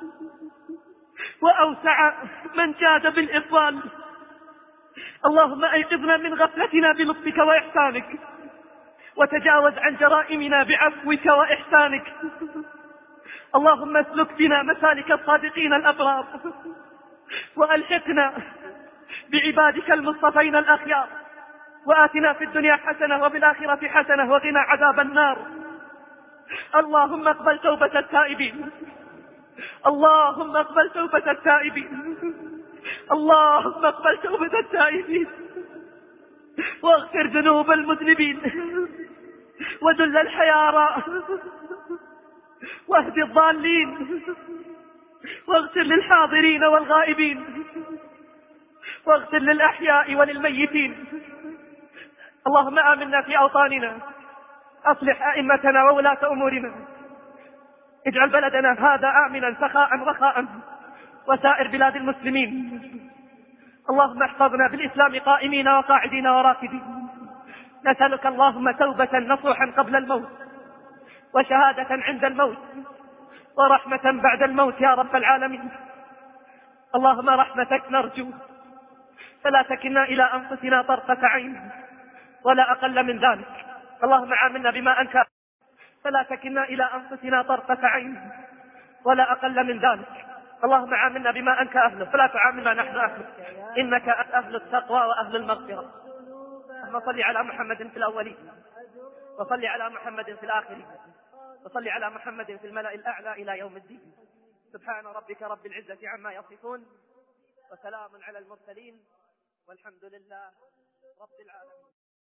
وأوسع من جاد بالإطلال. اللهم أيقظنا من غفلتنا بلطفك وإحسانك، وتجاوز عن جرائمنا بعفوك وإحسانك. اللهم اسلك بنا مسالك الصادقين الأبرار، وألحقنا بعبادك المصطفين الأخيار، وآتنا في الدنيا حسنة وفي الآخرة حسنة وقنا عذاب النار. اللهم اقبل توبة التائبين، اللهم اقبل توبة التائبين، اللهم اقبل توبة التائبين، واغفر ذنوب المذنبين، وذل الحيارى، واهد الضالين، واغفر للحاضرين والغائبين، واغفر للأحياء وللميتين. اللهم آمنا في أوطاننا، أصلح أئمتنا وولاة أمورنا، اجعل بلدنا هذا آمنا سخاء رخاء وسائر بلاد المسلمين. اللهم احفظنا بالإسلام قائمين وقاعدين وراكدين. نسألك اللهم توبة نصوحا قبل الموت، وشهادة عند الموت، ورحمة بعد الموت يا رب العالمين. اللهم رحمتك نرجو، فلا تكلنا إلى أنفسنا طرفة عين ولا أقل من ذلك. اللهم عاملنا بما أنت، فلا تكلنا إلى أنفسنا طرفة عين ولا أقل من ذلك. اللهم عاملنا بما أنت أهله، فلا تعاملنا نحن أهله، إنك أهل التقوى وأهل المغفرة. اللهم صل على محمد في الأولين، وصل على محمد في الآخرين، وصل على محمد في الملأ الأعلى إلى يوم الدين. سبحان ربك رب العزة عما يصفون، وسلام على المرسلين، والحمد لله رب العالمين.